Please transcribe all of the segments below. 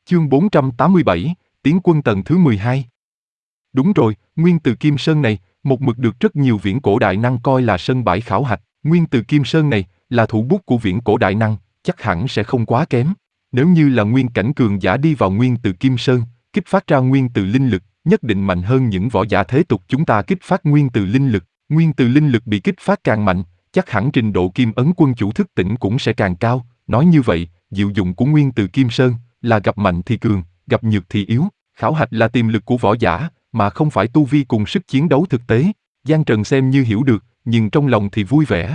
Chương 487, Tiến quân tầng thứ 12. Đúng rồi, nguyên từ Kim Sơn này, một mực được rất nhiều viễn cổ đại năng coi là sân bãi khảo hạch. Nguyên từ Kim Sơn này, là thủ bút của viễn cổ đại năng, chắc hẳn sẽ không quá kém. Nếu như là nguyên cảnh cường giả đi vào nguyên từ Kim Sơn, kích phát ra nguyên từ linh lực, nhất định mạnh hơn những võ giả thế tục chúng ta kích phát nguyên từ linh lực. Nguyên từ linh lực bị kích phát càng mạnh, chắc hẳn trình độ Kim Ấn Quân chủ thức tỉnh cũng sẽ càng cao. Nói như vậy, diệu dụng của nguyên từ Kim Sơn là gặp mạnh thì cường, gặp nhược thì yếu. Khảo hạch là tiềm lực của võ giả, mà không phải tu vi cùng sức chiến đấu thực tế. Giang Trần xem như hiểu được, nhưng trong lòng thì vui vẻ.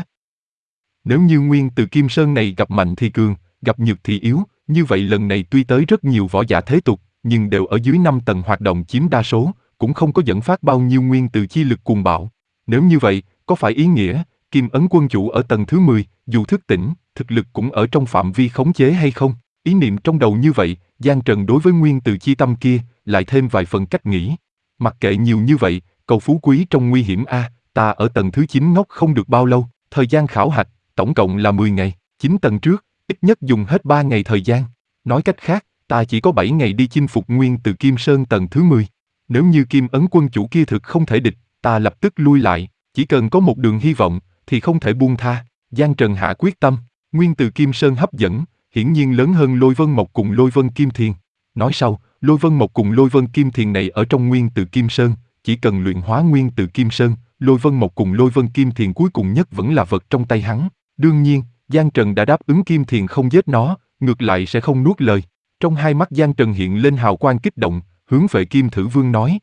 Nếu như nguyên từ Kim Sơn này gặp mạnh thì cường, gặp nhược thì yếu, như vậy lần này tuy tới rất nhiều võ giả thế tục, nhưng đều ở dưới 5 tầng hoạt động chiếm đa số, cũng không có dẫn phát bao nhiêu nguyên từ chi lực cuồng bạo. Nếu như vậy, có phải ý nghĩa, Kim Ấn Quân chủ ở tầng thứ 10, dù thức tỉnh, thực lực cũng ở trong phạm vi khống chế hay không? Ý niệm trong đầu như vậy, Giang Trần đối với nguyên từ chi tâm kia, lại thêm vài phần cách nghĩ. Mặc kệ nhiều như vậy, cầu phú quý trong nguy hiểm a, ta ở tầng thứ 9 ngốc không được bao lâu, thời gian khảo hạch, tổng cộng là 10 ngày, 9 tầng trước, ít nhất dùng hết 3 ngày thời gian. Nói cách khác, ta chỉ có 7 ngày đi chinh phục nguyên từ Kim Sơn tầng thứ 10. Nếu như Kim Ấn Quân chủ kia thực không thể địch, ta lập tức lui lại, chỉ cần có một đường hy vọng, thì không thể buông tha. Giang Trần hạ quyết tâm, nguyên từ Kim Sơn hấp dẫn, hiển nhiên lớn hơn Lôi Vân Mộc cùng Lôi Vân Kim Thiền. Nói sau, Lôi Vân Mộc cùng Lôi Vân Kim Thiền này ở trong nguyên từ Kim Sơn, chỉ cần luyện hóa nguyên từ Kim Sơn, Lôi Vân Mộc cùng Lôi Vân Kim Thiền cuối cùng nhất vẫn là vật trong tay hắn. Đương nhiên, Giang Trần đã đáp ứng Kim Thiền không giết nó, ngược lại sẽ không nuốt lời. Trong hai mắt Giang Trần hiện lên hào quang kích động, hướng về Kim Thử Vương nói.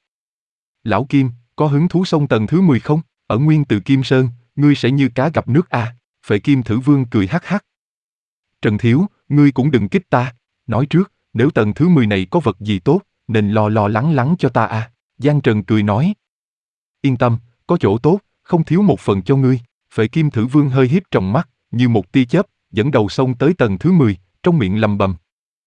Lão Kim, có hứng thú xông tầng thứ 10 không? Ở nguyên từ Kim Sơn, ngươi sẽ như cá gặp nước à? Phệ Kim Thử Vương cười hắc hắc. Trần Thiếu, ngươi cũng đừng kích ta. Nói trước, nếu tầng thứ 10 này có vật gì tốt, nên lo lắng cho ta à? Giang Trần cười nói. Yên tâm, có chỗ tốt, không thiếu một phần cho ngươi. Phệ Kim Thử Vương hơi híp tròng mắt, như một tia chớp, dẫn đầu xông tới tầng thứ 10, trong miệng lầm bầm.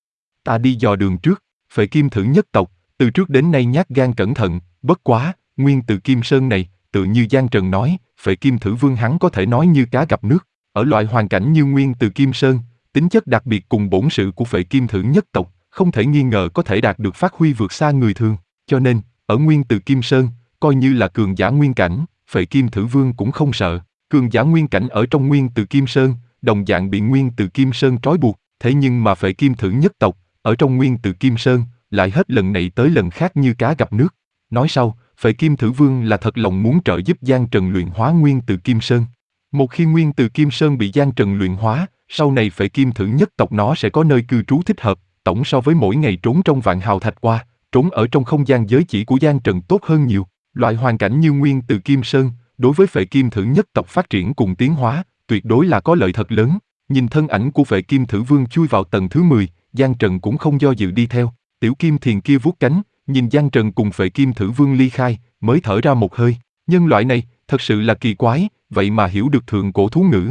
Ta đi dò đường trước. Phệ Kim Thử nhất tộc, từ trước đến nay nhát gan cẩn thận, bất quá, nguyên từ Kim Sơn này, tự như Giang Trần nói, Phệ Kim Thử Vương hắn có thể nói như cá gặp nước. Ở loại hoàn cảnh như nguyên từ Kim Sơn, tính chất đặc biệt cùng bổn sự của Phệ Kim Thử nhất tộc, không thể nghi ngờ có thể đạt được phát huy vượt xa người thường. Cho nên, ở nguyên từ Kim Sơn, coi như là cường giả nguyên cảnh, Phệ Kim Thử Vương cũng không sợ. Cường giả nguyên cảnh ở trong nguyên từ Kim Sơn, đồng dạng bị nguyên từ Kim Sơn trói buộc. Thế nhưng mà Phệ Kim Thử nhất tộc, ở trong nguyên từ Kim Sơn, lại hết lần này tới lần khác như cá gặp nước. Nói sau, Phệ Kim Thử Vương là thật lòng muốn trợ giúp Giang Trần luyện hóa nguyên từ Kim Sơn. Một khi nguyên từ Kim Sơn bị Giang Trần luyện hóa, sau này Phệ Kim Thử nhất tộc nó sẽ có nơi cư trú thích hợp, tổng so với mỗi ngày trốn trong vạn hào thạch qua, trốn ở trong không gian giới chỉ của Giang Trần tốt hơn nhiều. Loại hoàn cảnh như nguyên từ Kim Sơn, đối với Phệ Kim Thử nhất tộc phát triển cùng tiến hóa, tuyệt đối là có lợi thật lớn. Nhìn thân ảnh của Phệ Kim Thử Vương chui vào tầng thứ 10, Giang Trần cũng không do dự đi theo. Tiểu Kim Thiền kia vuốt cánh, nhìn Giang Trần cùng Phệ Kim Thử Vương ly khai, mới thở ra một hơi. Nhân loại này, thật sự là kỳ quái, vậy mà hiểu được thượng cổ thú ngữ.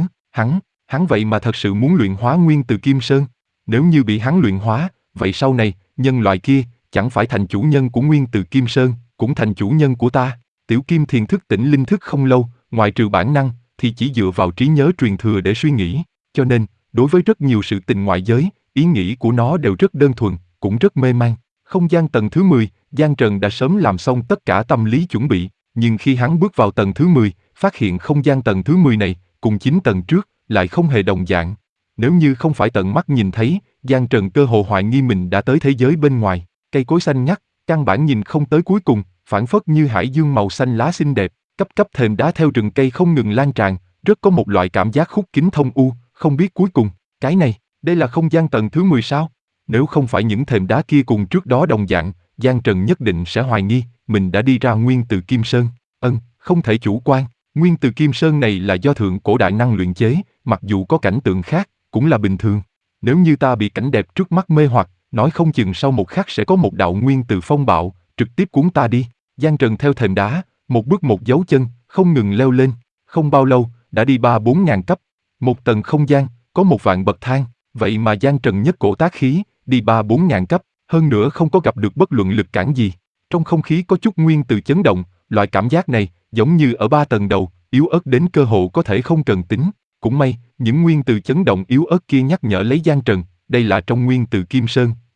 Hắn vậy mà thật sự muốn luyện hóa nguyên từ Kim Sơn. Nếu như bị hắn luyện hóa, vậy sau này, nhân loại kia, chẳng phải thành chủ nhân của nguyên từ Kim Sơn, cũng thành chủ nhân của ta. Tiểu Kim Thiền thức tỉnh linh thức không lâu, ngoại trừ bản năng, thì chỉ dựa vào trí nhớ truyền thừa để suy nghĩ. Cho nên, đối với rất nhiều sự tình ngoại giới, ý nghĩ của nó đều rất đơn thuần, cũng rất mê man. Không gian tầng thứ 10, Giang Trần đã sớm làm xong tất cả tâm lý chuẩn bị, nhưng khi hắn bước vào tầng thứ 10, phát hiện không gian tầng thứ 10 này, cùng 9 tầng trước, lại không hề đồng dạng. Nếu như không phải tận mắt nhìn thấy, Giang Trần cơ hồ hoài nghi mình đã tới thế giới bên ngoài. Cây cối xanh ngắt, căn bản nhìn không tới cuối cùng, phảng phất như hải dương màu xanh lá xinh đẹp, cấp thềm đá theo rừng cây không ngừng lan tràn, rất có một loại cảm giác khúc kính thông u, không biết cuối cùng, cái này, đây là không gian tầng thứ 10 sao? Nếu không phải những thềm đá kia cùng trước đó đồng dạng, Giang Trần nhất định sẽ hoài nghi, mình đã đi ra nguyên từ Kim Sơn. Không thể chủ quan, nguyên từ Kim Sơn này là do thượng cổ đại năng luyện chế, mặc dù có cảnh tượng khác, cũng là bình thường. Nếu như ta bị cảnh đẹp trước mắt mê hoặc, nói không chừng sau một khắc sẽ có một đạo nguyên từ phong bạo, trực tiếp cuốn ta đi. Giang Trần theo thềm đá, một bước một dấu chân, không ngừng leo lên. Không bao lâu, đã đi 3-4 ngàn cấp. Một tầng không gian, có 1.000 bậc thang, vậy mà Giang Trần nhất cổ tác khí, đi 3-4 ngàn cấp, hơn nữa không có gặp được bất luận lực cản gì. Trong không khí có chút nguyên từ chấn động, loại cảm giác này, giống như ở 3 tầng đầu, yếu ớt đến cơ hồ có thể không cần tính. Cũng may, những nguyên từ chấn động yếu ớt kia nhắc nhở lấy Giang Trần, đây là trong nguyên từ Kim Sơn,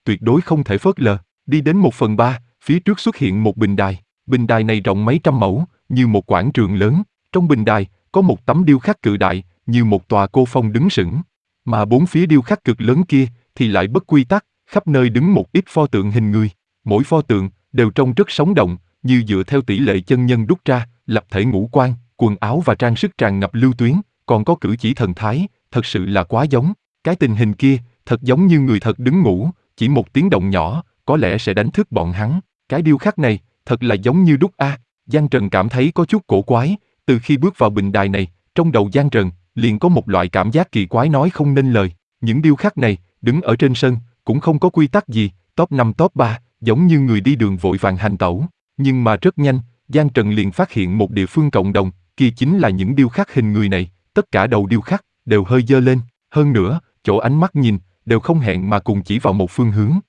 tuyệt đối không thể phớt lờ. Đi đến 1/3, phía trước xuất hiện một bình đài. Bình đài này rộng mấy trăm mẫu, như một quảng trường lớn. Trong bình đài, có một tấm điêu khắc cự đại, như một tòa cô phong đứng sững. Mà bốn phía điêu khắc cực lớn kia, thì lại bất quy tắc, khắp nơi đứng một ít pho tượng hình người. Mỗi pho tượng, đều trông rất sống động, như dựa theo tỷ lệ chân nhân đúc ra, lập thể ngũ quan, quần áo và trang sức tràn ngập lưu tuyến, còn có cử chỉ thần thái, thật sự là quá giống. Cái tình hình kia, thật giống như người thật đứng ngủ, chỉ một tiếng động nhỏ, có lẽ sẽ đánh thức bọn hắn. Cái điêu khắc này, thật là giống như đúc a. Giang Trần cảm thấy có chút cổ quái, từ khi bước vào bình đài này, trong đầu Giang Trần, liền có một loại cảm giác kỳ quái nói không nên lời. Những điêu khắc này, đứng ở trên sân, cũng không có quy tắc gì, top 5 top 3, giống như người đi đường vội vàng hành tẩu. Nhưng mà rất nhanh, Giang Trần liền phát hiện một địa phương cộng đồng, kia chính là những điêu khắc hình người này, tất cả đầu điêu khắc, đều hơi dơ lên. Hơn nữa, chỗ ánh mắt nhìn, đều không hẹn mà cùng chỉ vào một phương hướng.